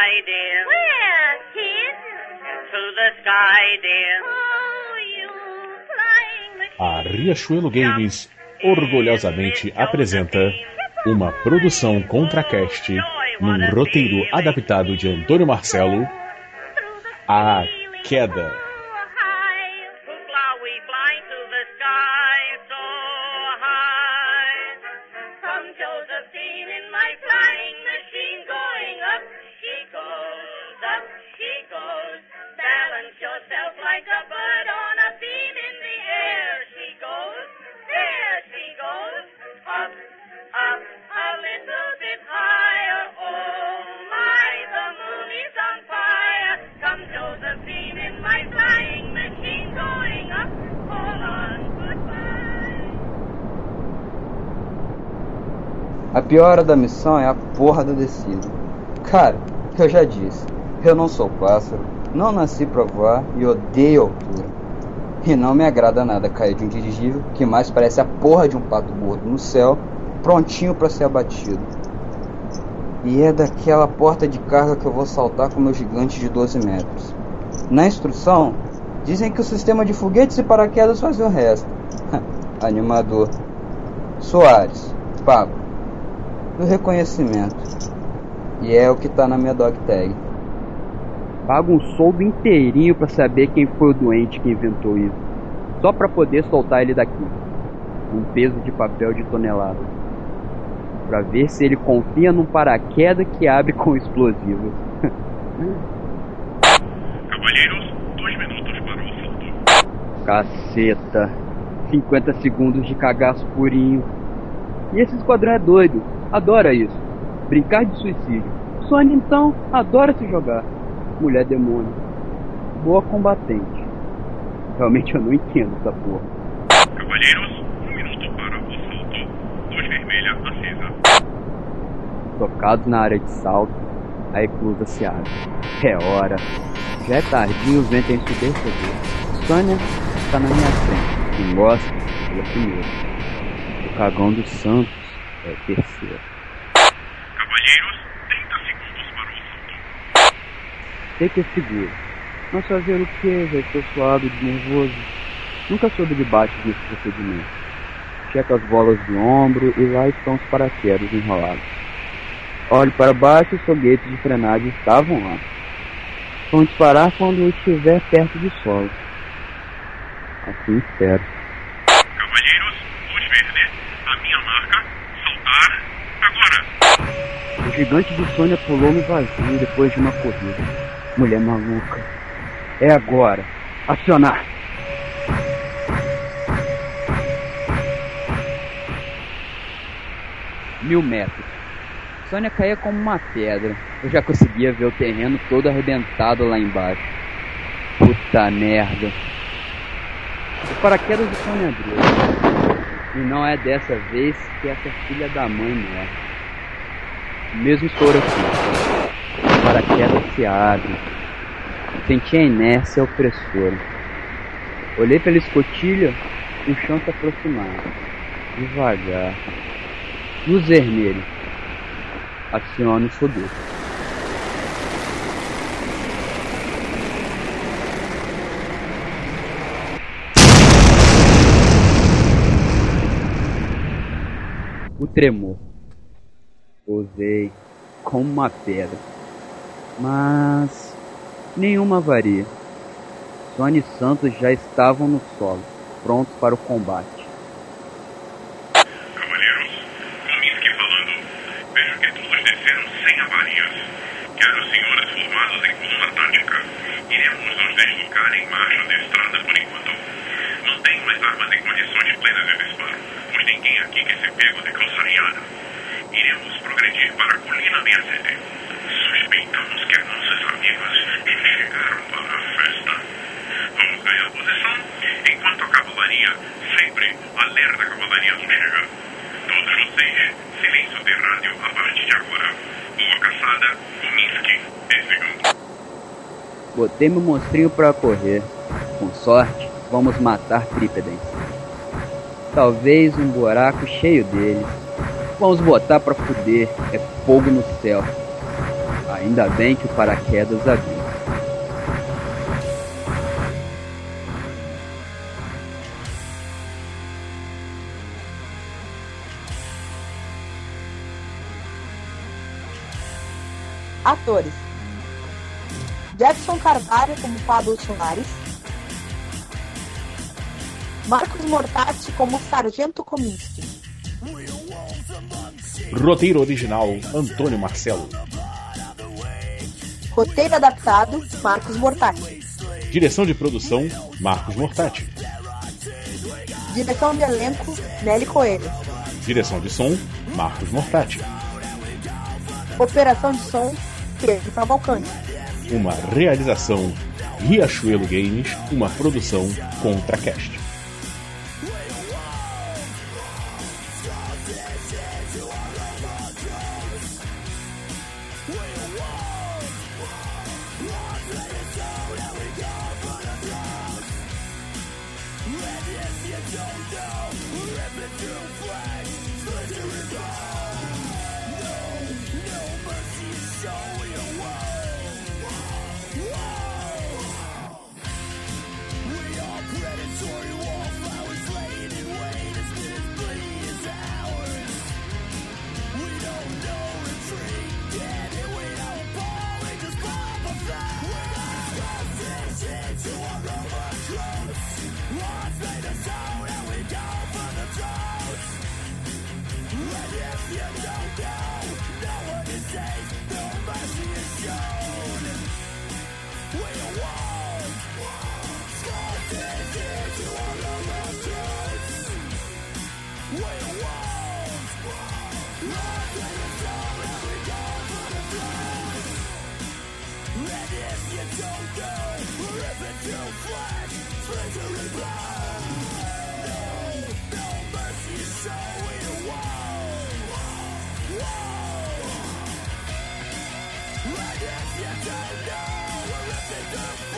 sky, dear. Where, kid? To the sky, dear. Oh, you flying machine. A Riachuelo Games orgulhosamente apresenta uma produção ContraCast num roteiro adaptado de Antônio Marcelo, A Queda. A pior hora da missão é a porra da descida. Cara, eu já disse, eu não sou pássaro, não nasci pra voar e odeio altura. E não me agrada nada cair de um dirigível que mais parece a porra de um pato gordo no céu, prontinho pra ser abatido. E é daquela porta de carga que eu vou saltar com meu gigante de 12 metros. Na instrução, dizem que o sistema de foguetes e paraquedas faz o resto. Animador. Soares, Pablo. Do reconhecimento. E é o que tá na minha dog tag. Pago um soldo inteirinho pra saber quem foi o doente que inventou isso. Só pra poder soltar ele daqui. Um peso de papel de tonelada. Pra ver se ele confia num paraquedas que abre com explosivos. Cavalheiros, 2 minutos para o salto. Caceta. 50 segundos de cagaço purinho. E esse esquadrão é doido. Adora isso. Brincar de suicídio. Sony então adora se jogar. Mulher demônio. Boa combatente. Realmente eu não entendo essa porra. Cavalheiros, 1 minuto para o salto. Luz vermelha acesa. Tocados na área de salto, a eclusa se abre. É hora. Já é tardinho, o vento é ensurdecedor. Sônia está na minha frente. Quem gosta, é o primeiro. O cagão dos Santos é o terceiro. Cavalheiros, 30 segundos para o salto. Sei que é seguro. Não saber o que, já estou suado de nervoso. Nunca soube de baixo desse procedimento. Checa as bolas de ombro e lá estão os paraquedas enrolados. Olho para baixo e os foguetes de frenagem estavam lá. Vão disparar quando eu estiver perto do solo. Assim espero. Cavalheiros, luz verde, a minha marca, saltar, agora! O gigante de Sônia pulou no vazio depois de uma corrida. Mulher maluca. É agora. Acionar! Mil metros. Sônia caía como uma pedra. Eu já conseguia ver o terreno todo arrebentado lá embaixo. Puta merda. O paraquedas de Sônia abriu. E não é dessa vez que essa filha da mãe morre. Mesmo estouro aqui. O paraquedas se abre. Senti a inércia opressora. Olhei pela escotilha, o chão se aproximava. Devagar. Luz vermelha. Acione o foguete. O tremor. Pousei como uma pedra. Mas nenhuma avaria. Sônia e Santos já estavam no solo, prontos para o combate. Cavalheiros, Cominsky falando. Vejo que todos desceram sem avarias. Quero os senhores formados em coluna tática. Iremos nos deslocar em marcha de estrada por enquanto. Mantenham as armas em condições plenas de disparo, pois ninguém aqui quer ser pego de calçariada. Iremos progredir para a colina 67. Suspeitamos que nossos amigos já chegaram para a festa. Vamos ganhar posição enquanto a cavalaria, sempre alerta a cavalaria não chega. Todos vocês, silêncio de rádio a partir de agora. Boa caçada, Cominsky, desligando. Botei meu monstrinho pra correr. Com sorte, vamos matar Trípedens. Talvez um buraco cheio deles. Vamos botar pra fuder. É fogo no céu. Ainda bem que o paraquedas abriu. Atores: Jackson Carvalho como Pablo Soares, Marcos Mortati como Sargento Kominsky. Roteiro original, Antônio Marcelo. Roteiro adaptado, Marcos Mortati. Direção de produção, Marcos Mortati. Direção de elenco, Nelly Coelho. Direção de som, Marcos Mortati. Operação de som, Pedro Cavalcante. Uma realização, Riachuelo Games, uma produção ContraCast. And if you don't know, we're ripping through